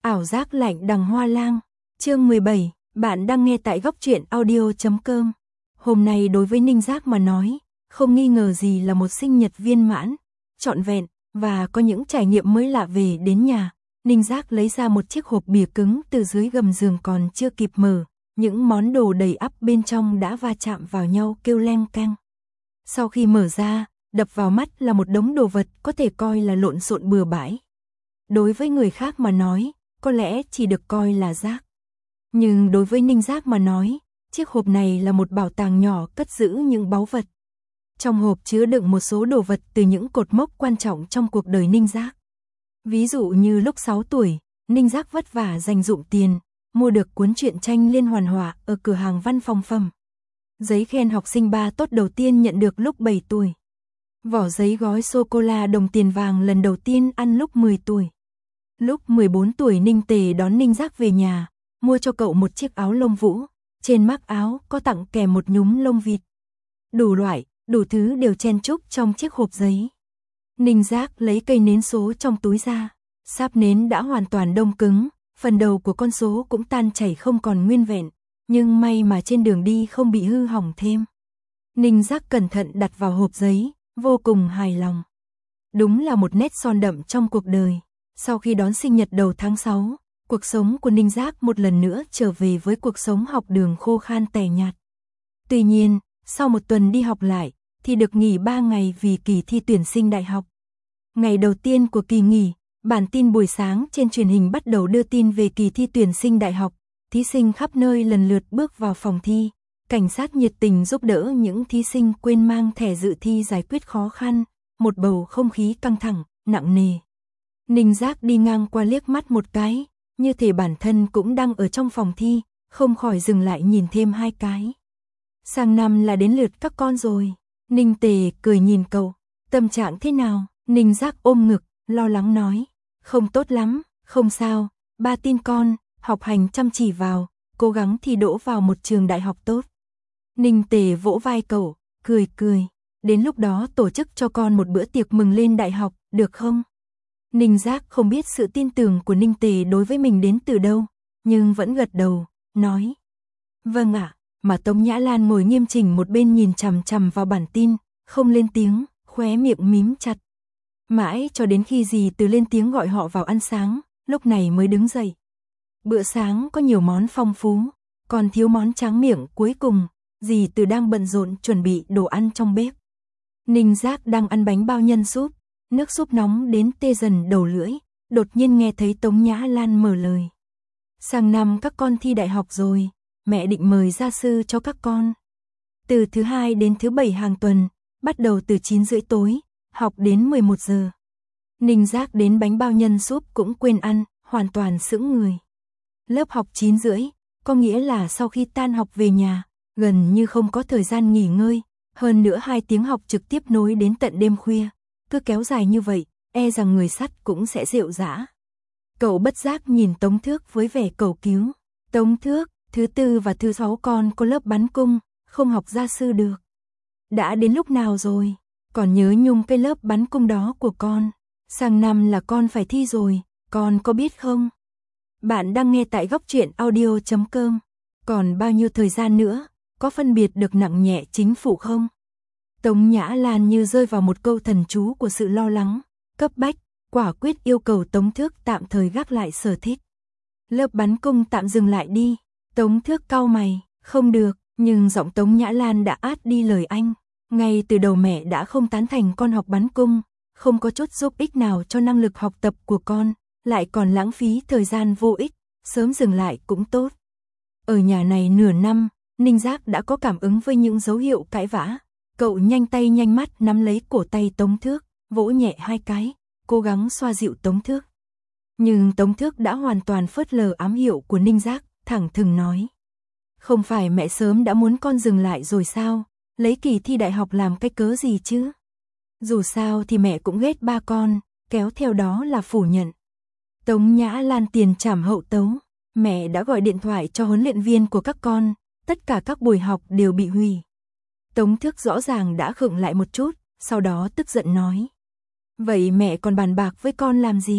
Ảo giác lạnh đằng hoa lang. Chương 17, bạn đang nghe tại góc truyện audio.com. Hôm nay đối với Ninh Giác mà nói, không nghi ngờ gì là một sinh nhật viên mãn, trọn vẹn, và có những trải nghiệm mới lạ về đến nhà. Ninh Giác lấy ra một chiếc hộp bìa cứng từ dưới gầm giường còn chưa kịp mở, những món đồ đầy ắp bên trong đã va chạm vào nhau kêu leng keng. Sau khi mở ra, đập vào mắt là một đống đồ vật có thể coi là lộn xộn bừa bãi. Đối với người khác mà nói, có lẽ chỉ được coi là rác. Nhưng đối với Ninh Giác mà nói, chiếc hộp này là một bảo tàng nhỏ cất giữ những báu vật. Trong hộp chứa đựng một số đồ vật từ những cột mốc quan trọng trong cuộc đời Ninh Giác. Ví dụ như lúc 6 tuổi, Ninh Giác vất vả dành dụm tiền, mua được cuốn truyện tranh liên hoàn họa ở cửa hàng văn phòng phẩm. Giấy khen học sinh 3 tốt đầu tiên nhận được lúc 7 tuổi. Vỏ giấy gói sô-cô-la đồng tiền vàng lần đầu tiên ăn lúc 10 tuổi. Lúc 14 tuổi Ninh Tề đón Ninh Giác về nhà, mua cho cậu một chiếc áo lông vũ, trên mác áo có tặng kèm một nhúm lông vịt. Đủ loại, đủ thứ đều chen chúc trong chiếc hộp giấy. Ninh Giác lấy cây nến số trong túi ra, sáp nến đã hoàn toàn đông cứng, phần đầu của con số cũng tan chảy không còn nguyên vẹn, nhưng may mà trên đường đi không bị hư hỏng thêm. Ninh Giác cẩn thận đặt vào hộp giấy, vô cùng hài lòng. Đúng là một nét son đậm trong cuộc đời. Sau khi đón sinh nhật đầu tháng 6, cuộc sống của Ninh Giác một lần nữa trở về với cuộc sống học đường khô khan tẻ nhạt. Tuy nhiên, sau một tuần đi học lại, thì được nghỉ 3 ngày vì kỳ thi tuyển sinh đại học. Ngày đầu tiên của kỳ nghỉ, bản tin buổi sáng trên truyền hình bắt đầu đưa tin về kỳ thi tuyển sinh đại học. Thí sinh khắp nơi lần lượt bước vào phòng thi. Cảnh sát nhiệt tình giúp đỡ những thí sinh quên mang thẻ dự thi giải quyết khó khăn. Một bầu không khí căng thẳng, nặng nề. Ninh Giác đi ngang qua liếc mắt một cái, như thể bản thân cũng đang ở trong phòng thi, không khỏi dừng lại nhìn thêm 2 cái. Sang năm là đến lượt các con rồi. Ninh Tề cười nhìn cậu. Tâm trạng thế nào? Ninh Giác ôm ngực, lo lắng nói. Không tốt lắm, không sao, ba tin con, học hành chăm chỉ vào, cố gắng thi đỗ vào một trường đại học tốt. Ninh Tề vỗ vai cậu, cười cười. Đến lúc đó tổ chức cho con một bữa tiệc mừng lên đại học, được không? Ninh Giác không biết sự tin tưởng của Ninh Tề đối với mình đến từ đâu, nhưng vẫn gật đầu, nói. Vâng ạ, mà Tống Nhã Lan ngồi nghiêm chỉnh một bên nhìn chằm chằm vào bản tin, không lên tiếng, khóe miệng mím chặt. Mãi cho đến khi dì Từ lên tiếng gọi họ vào ăn sáng, lúc này mới đứng dậy. Bữa sáng có nhiều món phong phú, còn thiếu món tráng miệng cuối cùng, dì Từ đang bận rộn chuẩn bị đồ ăn trong bếp. Ninh Giác đang ăn bánh bao nhân súp. Nước súp nóng đến tê dần đầu lưỡi, đột nhiên nghe thấy Tống Nhã Lan mở lời. Sang năm các con thi đại học rồi, mẹ định mời gia sư cho các con. Từ thứ 2 đến thứ 7 hàng tuần, bắt đầu từ 9 rưỡi tối, học đến 11 giờ. Ninh Giác đến bánh bao nhân súp cũng quên ăn, hoàn toàn sững người. Lớp học 9 rưỡi, có nghĩa là sau khi tan học về nhà, gần như không có thời gian nghỉ ngơi, hơn nữa 2 tiếng học trực tiếp nối đến tận đêm khuya. Cứ kéo dài như vậy, e rằng người sắt cũng sẽ rệu rã. Cậu bất giác nhìn Tống Thước với vẻ cầu cứu. Tống Thước, thứ 4 và thứ 6 con có lớp bắn cung, không học gia sư được. Đã đến lúc nào rồi? Còn nhớ nhung cái lớp bắn cung đó của con. Sang năm là con phải thi rồi, con có biết không? Bạn đang nghe tại góc truyện audio.com. Còn bao nhiêu thời gian nữa, có phân biệt được nặng nhẹ chính phủ không? Tống Nhã Lan như rơi vào một câu thần chú của sự lo lắng, cấp bách, quả quyết yêu cầu Tống Thước tạm thời gác lại sở thích. Lớp bắn cung tạm dừng lại đi. Tống Thước cau mày, không được, nhưng giọng Tống Nhã Lan đã át đi lời anh. Ngay từ đầu mẹ đã không tán thành con học bắn cung, không có chút giúp ích nào cho năng lực học tập của con, lại còn lãng phí thời gian vô ích, sớm dừng lại cũng tốt. Ở nhà này nửa năm, Ninh Giác đã có cảm ứng với những dấu hiệu cãi vã. Cậu nhanh tay nhanh mắt nắm lấy cổ tay Tống Thước, vỗ nhẹ 2 cái, cố gắng xoa dịu Tống Thước. Nhưng Tống Thước đã hoàn toàn phớt lờ ám hiệu của Ninh Giác, thẳng thừng nói. Không phải mẹ sớm đã muốn con dừng lại rồi sao, lấy kỳ thi đại học làm cái cớ gì chứ? Dù sao thì mẹ cũng ghét ba con, kéo theo đó là phủ nhận. Tống Nhã Lan tiền trảm hậu tấu, mẹ đã gọi điện thoại cho huấn luyện viên của các con, tất cả các buổi học đều bị hủy. Tống Thước rõ ràng đã khựng lại một chút, sau đó tức giận nói. Vậy mẹ còn bàn bạc với con làm gì?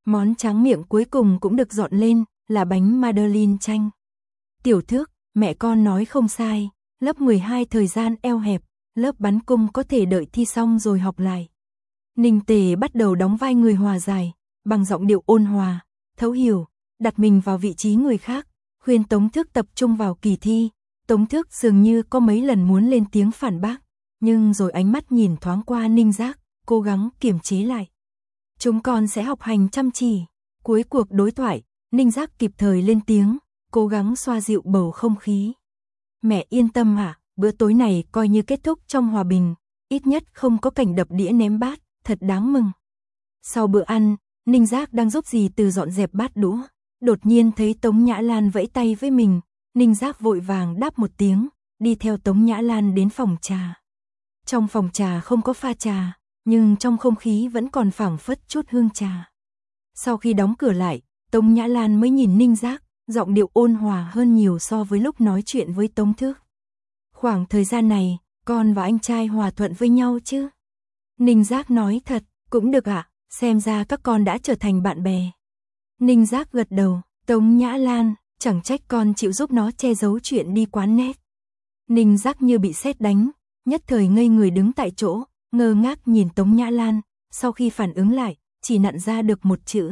Món tráng miệng cuối cùng cũng được dọn lên, là bánh Madeleine chanh. Tiểu Thước, mẹ con nói không sai, lớp 12 thời gian eo hẹp, lớp bắn cung có thể đợi thi xong rồi học lại. Ninh Tề bắt đầu đóng vai người hòa giải, bằng giọng điệu ôn hòa, thấu hiểu, đặt mình vào vị trí người khác, khuyên Tống Thước tập trung vào kỳ thi. Tống Thước dường như có mấy lần muốn lên tiếng phản bác, nhưng rồi ánh mắt nhìn thoáng qua Ninh Giác, cố gắng kiềm chế lại. Chúng con sẽ học hành chăm chỉ. Cuối cuộc đối thoại, Ninh Giác kịp thời lên tiếng, cố gắng xoa dịu bầu không khí. Mẹ yên tâm ạ, bữa tối này coi như kết thúc trong hòa bình, ít nhất không có cảnh đập đĩa ném bát, thật đáng mừng. Sau bữa ăn, Ninh Giác đang giúp dì Từ dọn dẹp bát đũa, đột nhiên thấy Tống Nhã Lan vẫy tay với mình, Ninh Giác vội vàng đáp một tiếng, đi theo Tống Nhã Lan đến phòng trà. Trong phòng trà không có pha trà, nhưng trong không khí vẫn còn phảng phất chút hương trà. Sau khi đóng cửa lại, Tống Nhã Lan mới nhìn Ninh Giác, giọng điệu ôn hòa hơn nhiều so với lúc nói chuyện với Tống Thước. Khoảng thời gian này, con và anh trai hòa thuận với nhau chứ? Ninh Giác nói thật, cũng được ạ, xem ra các con đã trở thành bạn bè. Ninh Giác gật đầu, Tống Nhã Lan, chẳng trách con chịu giúp nó che giấu chuyện đi quán net. Ninh Giác như bị sét đánh, nhất thời ngây người đứng tại chỗ, ngơ ngác nhìn Tống Nhã Lan, sau khi phản ứng lại, chỉ nặn ra được một chữ.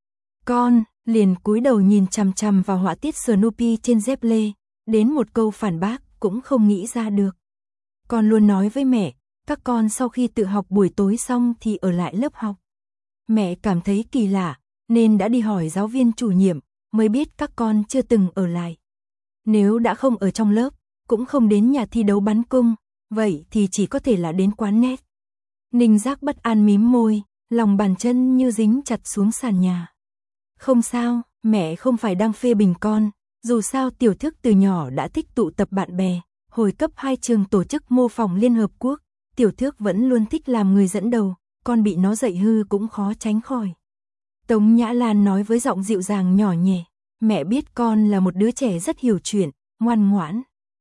Con, liền cúi đầu nhìn chằm chằm vào họa tiết Snoopy trên dép lê, đến một câu phản bác cũng không nghĩ ra được. Con luôn nói với mẹ, các con sau khi tự học buổi tối xong thì ở lại lớp học. Mẹ cảm thấy kỳ lạ, nên đã đi hỏi giáo viên chủ nhiệm, mới biết các con chưa từng ở lại. Nếu đã không ở trong lớp, cũng không đến nhà thi đấu bắn cung, vậy thì chỉ có thể là đến quán net. Ninh Giác bất an mím môi, lòng bàn chân như dính chặt xuống sàn nhà. Không sao, mẹ không phải đang phê bình con, dù sao Tiểu Thước từ nhỏ đã thích tụ tập bạn bè, hồi cấp 2 trường tổ chức mô phỏng Liên Hợp Quốc, Tiểu Thước vẫn luôn thích làm người dẫn đầu, con bị nó dạy hư cũng khó tránh khỏi. Tống Nhã Lan nói với giọng dịu dàng nhỏ nhẹ, mẹ biết con là một đứa trẻ rất hiểu chuyện, ngoan ngoãn.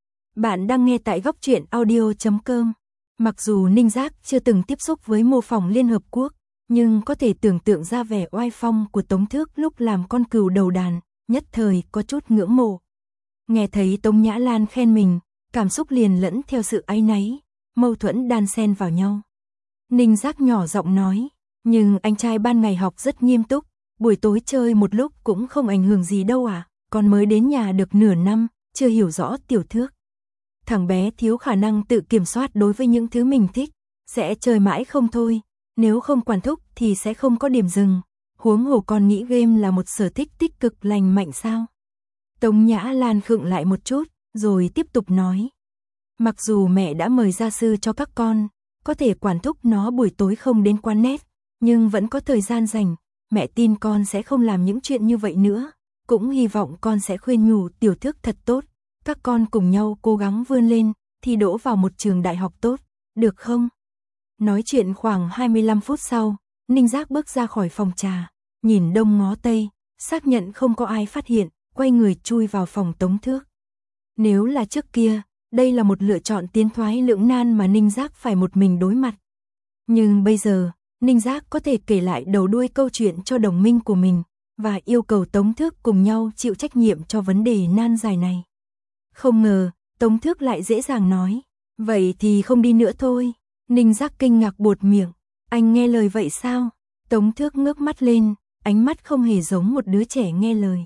Bạn đang nghe tại góc truyện audio.com. Mặc dù Ninh Giác chưa từng tiếp xúc với mô phỏng Liên Hợp Quốc, nhưng có thể tưởng tượng ra vẻ oai phong của Tống Thước lúc làm con cừu đầu đàn, nhất thời có chút ngưỡng mộ. Nghe thấy Tống Nhã Lan khen mình, cảm xúc liền lẫn theo sự áy náy, mâu thuẫn đan xen vào nhau. Ninh Giác nhỏ giọng nói, nhưng anh trai ban ngày học rất nghiêm túc, buổi tối chơi một lúc cũng không ảnh hưởng gì đâu à, con mới đến nhà được nửa năm, chưa hiểu rõ Tiểu Thước. Thằng bé thiếu khả năng tự kiểm soát đối với những thứ mình thích, sẽ chơi mãi không thôi, nếu không quản thúc thì sẽ không có điểm dừng, huống hồ con nghĩ game là một sở thích tích cực lành mạnh sao. Tống Nhã Lan khựng lại một chút, rồi tiếp tục nói. Mặc dù mẹ đã mời gia sư cho các con, có thể quản thúc nó buổi tối không đến quán net, nhưng vẫn có thời gian rảnh, mẹ tin con sẽ không làm những chuyện như vậy nữa, cũng hy vọng con sẽ khuyên nhủ Tiểu Thước thật tốt, các con cùng nhau cố gắng vươn lên, thi đỗ vào một trường đại học tốt, được không? Nói chuyện khoảng 25 phút sau, Ninh Giác bước ra khỏi phòng trà, nhìn đông ngó tây, xác nhận không có ai phát hiện, quay người chui vào phòng Tống Thước. Nếu là trước kia, đây là một lựa chọn tiến thoái lưỡng nan mà Ninh Giác phải một mình đối mặt. Nhưng bây giờ, Ninh Giác có thể kể lại đầu đuôi câu chuyện cho đồng minh của mình, và yêu cầu Tống Thước cùng nhau chịu trách nhiệm cho vấn đề nan giải này. Không ngờ, Tống Thước lại dễ dàng nói, vậy thì không đi nữa thôi. Ninh Giác kinh ngạc buột miệng, anh nghe lời vậy sao? Tống Thước ngước mắt lên, ánh mắt không hề giống một đứa trẻ nghe lời.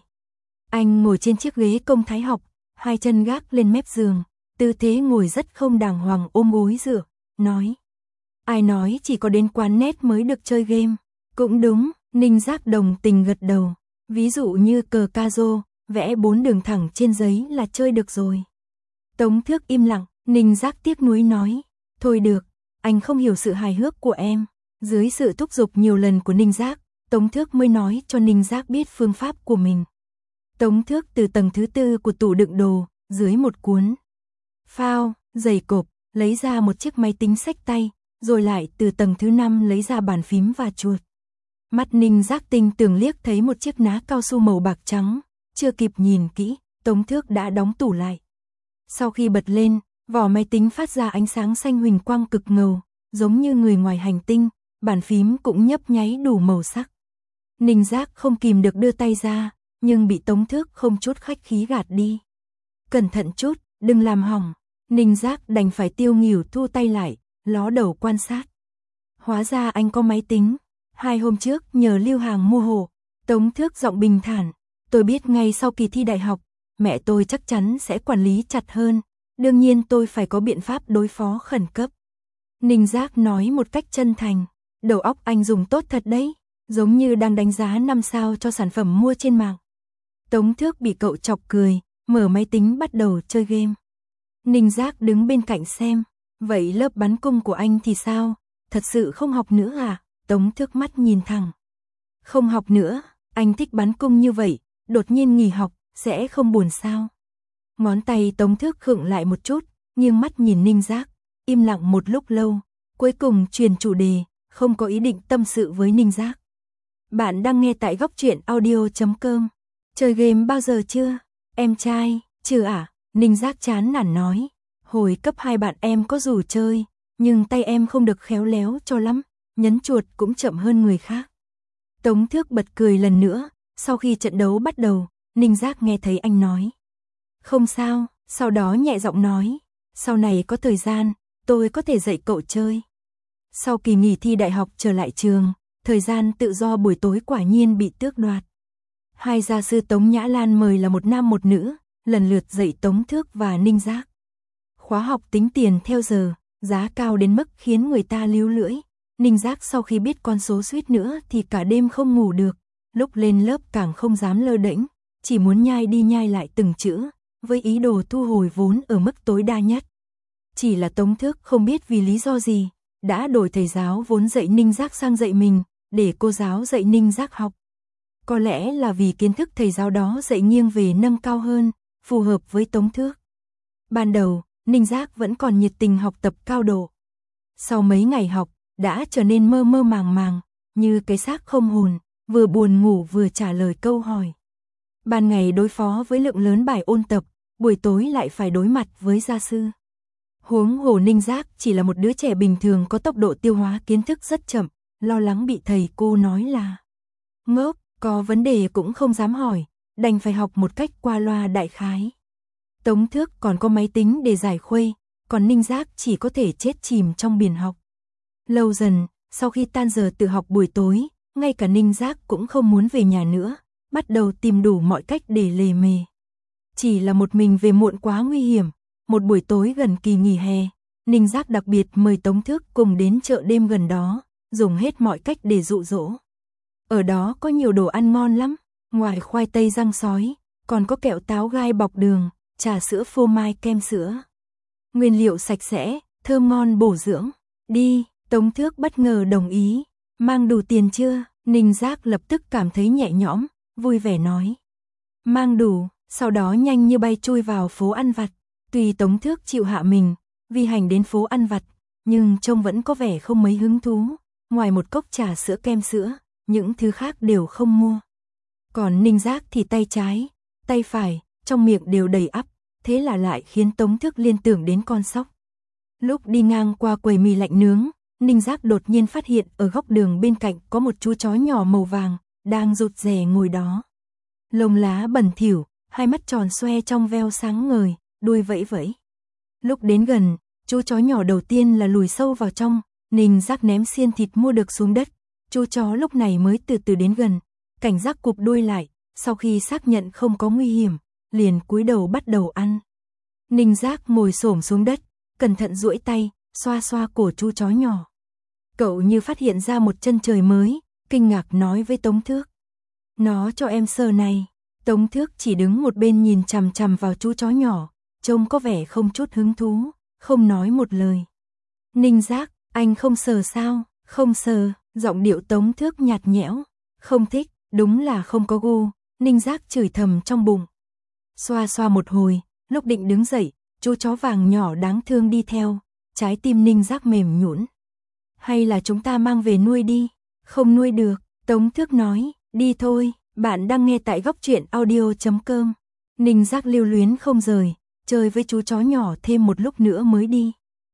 Anh ngồi trên chiếc ghế công thái học, hai chân gác lên mép giường, tư thế ngồi rất không đàng hoàng ôm gối dựa, nói. Ai nói chỉ có đến quán net mới được chơi game? Cũng đúng, Ninh Giác đồng tình gật đầu, ví dụ như cờ ca rô, vẽ 4 đường thẳng trên giấy là chơi được rồi. Tống Thước im lặng, Ninh Giác tiếc nuối nói, thôi được, anh không hiểu sự hài hước của em. Dưới sự thúc giục nhiều lần của Ninh Giác, Tống Thước mới nói cho Ninh Giác biết phương pháp của mình. Tống Thước từ tầng thứ 4 của tủ đựng đồ, dưới một cuốn phao, giày cộp, lấy ra một chiếc máy tính xách tay, rồi lại từ tầng thứ 5 lấy ra bàn phím và chuột. Mắt Ninh Giác tinh tường liếc thấy một chiếc ná cao su màu bạc trắng, chưa kịp nhìn kỹ, Tống Thước đã đóng tủ lại. Sau khi bật lên, vỏ máy tính phát ra ánh sáng xanh huỳnh quang cực ngầu, giống như người ngoài hành tinh, bàn phím cũng nhấp nháy đủ màu sắc. Ninh Giác không kìm được đưa tay ra, nhưng bị Tống Thước không chút khách khí gạt đi. Cẩn thận chút, đừng làm hỏng. Ninh Giác đành phải tiêu nghỉu thu tay lại, ló đầu quan sát. Hóa ra anh có máy tính. 2 hôm trước nhờ Lưu Hàng mua hộ. Tống Thước giọng bình thản. Tôi biết ngay sau kỳ thi đại học, mẹ tôi chắc chắn sẽ quản lý chặt hơn. Đương nhiên tôi phải có biện pháp đối phó khẩn cấp. Ninh Giác nói một cách chân thành. Đầu óc anh dùng tốt thật đấy, giống như đang đánh giá 5 sao cho sản phẩm mua trên mạng. Tống Thước bị cậu chọc cười, mở máy tính bắt đầu chơi game. Ninh Giác đứng bên cạnh xem. Vậy lớp bắn cung của anh thì sao? Thật sự không học nữa à? Tống Thước mắt nhìn thẳng. Không học nữa, anh thích bắn cung như vậy, đột nhiên nghỉ học, sẽ không buồn sao? Ngón tay Tống Thước khựng lại một chút, nghiêng mắt nhìn Ninh Giác, im lặng một lúc lâu, cuối cùng chuyển chủ đề, không có ý định tâm sự với Ninh Giác. Bạn đang nghe tại Góc Truyện Audio.com. Chơi game bao giờ chưa? Em trai, chưa à? Ninh Giác chán nản nói. Hồi cấp 2 bạn em có rủ chơi, nhưng tay em không được khéo léo cho lắm, nhấn chuột cũng chậm hơn người khác. Tống Thước bật cười lần nữa, sau khi trận đấu bắt đầu, Ninh Giác nghe thấy anh nói. Không sao, sau đó nhẹ giọng nói, sau này có thời gian, tôi có thể dạy cậu chơi. Sau kỳ nghỉ thi đại học trở lại trường, thời gian tự do buổi tối quả nhiên bị tước đoạt. 2 gia sư Tống Nhã Lan mời là một nam một nữ, lần lượt dạy Tống Thước và Ninh Giác. Khóa học tính tiền theo giờ, giá cao đến mức khiến người ta líu lưỡi. Ninh Giác sau khi biết con số suýt nữa thì cả đêm không ngủ được, lúc lên lớp càng không dám lơ đễnh, chỉ muốn nhai đi nhai lại từng chữ, với ý đồ thu hồi vốn ở mức tối đa nhất. Chỉ là Tống Thước không biết vì lý do gì, đã đổi thầy giáo vốn dạy Ninh Giác sang dạy mình, để cô giáo dạy Ninh Giác học. Có lẽ là vì kiến thức thầy giáo đó dạy nghiêng về nâng cao hơn, phù hợp với Tống Thước. Ban đầu, Ninh Giác vẫn còn nhiệt tình học tập cao độ. Sau mấy ngày học, đã trở nên mơ mơ màng màng, như cái xác không hồn, vừa buồn ngủ vừa trả lời câu hỏi. Ban ngày đối phó với lượng lớn bài ôn tập, buổi tối lại phải đối mặt với gia sư. Huống hồ Ninh Giác chỉ là một đứa trẻ bình thường có tốc độ tiêu hóa kiến thức rất chậm, lo lắng bị thầy cô nói là ngốc, có vấn đề cũng không dám hỏi, đành phải học một cách qua loa đại khái. Tống Thước còn có máy tính để giải khuây, còn Ninh Giác chỉ có thể chết chìm trong biển học. Lâu dần, sau khi tan giờ tự học buổi tối, ngay cả Ninh Giác cũng không muốn về nhà nữa, bắt đầu tìm đủ mọi cách để lề mề. Chỉ là một mình về muộn quá nguy hiểm, một buổi tối gần kỳ nghỉ hè, Ninh Giác đặc biệt mời Tống Thước cùng đến chợ đêm gần đó, dùng hết mọi cách để dụ dỗ. Ở đó có nhiều đồ ăn ngon lắm, ngoài khoai tây rang sói, còn có kẹo táo gai bọc đường, trà sữa phô mai kem sữa. Nguyên liệu sạch sẽ, thơm ngon bổ dưỡng. Đi, Tống Thước bất ngờ đồng ý. Mang đủ tiền chưa? Ninh Giác lập tức cảm thấy nhẹ nhõm, vui vẻ nói. Mang đủ, sau đó nhanh như bay chui vào phố ăn vặt. Tuy Tống Thước chịu hạ mình, vì hành đến phố ăn vặt, nhưng trông vẫn có vẻ không mấy hứng thú. Ngoài một cốc trà sữa kem sữa, những thứ khác đều không mua. Còn Ninh Giác thì tay trái, tay phải, trong miệng đều đầy ắp, thế là lại khiến Tống Thước liên tưởng đến con sóc. Lúc đi ngang qua quầy mì lạnh nướng, Ninh Giác đột nhiên phát hiện ở góc đường bên cạnh có một chú chó nhỏ màu vàng, đang rụt rè ngồi đó. Lông lá bẩn thỉu, hai mắt tròn xoe trong veo sáng ngời, đuôi vẫy vẫy. Lúc đến gần, chú chó nhỏ đầu tiên là lùi sâu vào trong, Ninh Giác ném xiên thịt mua được xuống đất. Chú chó lúc này mới từ từ đến gần, cảnh giác cụp đuôi lại, sau khi xác nhận không có nguy hiểm, liền cúi đầu bắt đầu ăn. Ninh Giác ngồi xổm xuống đất, cẩn thận duỗi tay, xoa xoa cổ chú chó nhỏ. Cậu như phát hiện ra một chân trời mới, kinh ngạc nói với Tống Thước. Nó cho em sờ này. Tống Thước chỉ đứng một bên nhìn chằm chằm vào chú chó nhỏ, trông có vẻ không chút hứng thú, không nói một lời. Ninh Giác, anh không sờ sao? Không sờ, giọng điệu Tống Thước nhạt nhẽo. Không thích, đúng là không có gu. Ninh Giác chửi thầm trong bụng. Xoa xoa một hồi, lúc định đứng dậy, chú chó vàng nhỏ đáng thương đi theo, trái tim Ninh Giác mềm nhũn. Hay là chúng ta mang về nuôi đi? Không nuôi được, Tống Thước nói, đi thôi. Bạn đang nghe tại Góc Truyện Audio.com. Ninh Giác lưu luyến không rời, chơi với chú chó nhỏ thêm một lúc nữa mới đi.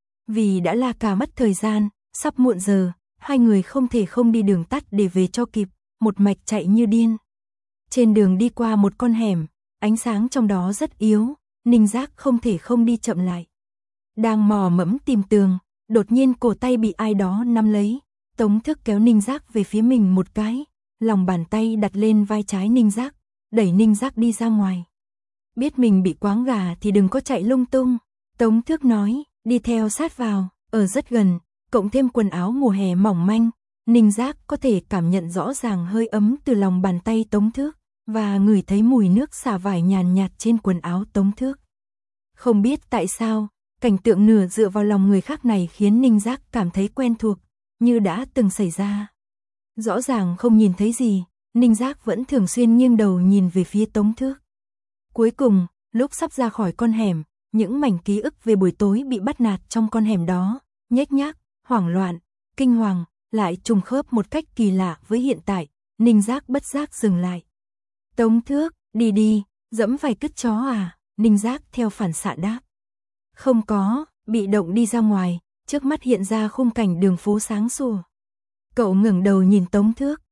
Vì đã là cả mất thời gian, sắp muộn giờ, hai người không thể không đi đường tắt để về cho kịp, một mạch chạy như điên. Trên đường đi qua một con hẻm, ánh sáng trong đó rất yếu, Ninh Giác không thể không đi chậm lại. Đang mò mẫm tìm tường, đột nhiên cổ tay bị ai đó nắm lấy, Tống Thức kéo Ninh Giác về phía mình một cái, lòng bàn tay đặt lên vai trái Ninh Giác, đẩy Ninh Giác đi ra ngoài. Biết mình bị quáng gà thì đừng có chạy lung tung, Tống Thức nói, đi theo sát vào, ở rất gần, cộng thêm quần áo mùa hè mỏng manh, Ninh Giác có thể cảm nhận rõ ràng hơi ấm từ lòng bàn tay Tống Thức, và ngửi thấy mùi nước xả vải nhàn nhạt trên quần áo Tống Thức. Không biết tại sao, cảnh tượng nửa dựa vào lòng người khác này khiến Ninh Giác cảm thấy quen thuộc, như đã từng xảy ra. Rõ ràng không nhìn thấy gì, Ninh Giác vẫn thường xuyên nghiêng đầu nhìn về phía Tống Thức. Cuối cùng, lúc sắp ra khỏi con hẻm, những mảnh ký ức về buổi tối bị bắt nạt trong con hẻm đó, nhếch nhác, hoảng loạn, kinh hoàng, lại trùng khớp một cách kỳ lạ với hiện tại, Ninh Giác bất giác dừng lại. Tống Thức, đi đi, dẫm phải cứt chó à? Ninh Giác theo phản xạ đáp. Không có, bị động đi ra ngoài, trước mắt hiện ra khung cảnh đường phố sáng sủa. Cậu ngẩng đầu nhìn Tống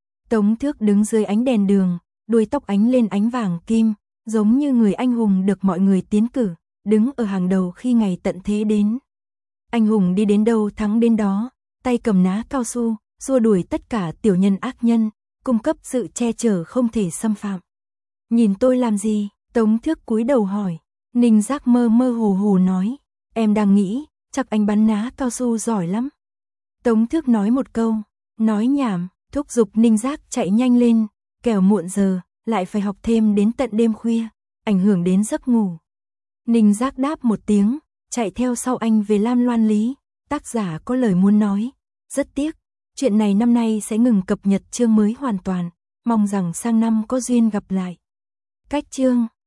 Thức đứng dưới ánh đèn đường, đuôi tóc ánh lên ánh vàng kim, giống như người anh hùng được mọi người tiến cử, đứng ở hàng đầu khi ngày tận thế đến. Anh hùng đi đến đâu thắng đến đó, tay cầm ná cao su, xua đuổi tất cả tiểu nhân ác nhân, cung cấp sự che chở không thể xâm phạm. Nhìn tôi làm gì? Tống Thức cúi đầu hỏi. Ninh Giác mơ mơ hồ hồ nói, em đang nghĩ, chắc anh bắn ná cao su giỏi lắm. Tống Thức nói một câu, nói nhảm, thúc giục Ninh Giác chạy nhanh lên, kẻo muộn giờ, lại phải học thêm đến tận đêm khuya, ảnh hưởng đến giấc ngủ. Ninh Giác đáp một tiếng, chạy theo sau anh về Lam Loan Lý, tác giả có lời muốn nói. Rất tiếc, chuyện này năm nay sẽ ngừng cập nhật chương mới hoàn toàn, mong rằng sang năm có duyên gặp lại. Cách chương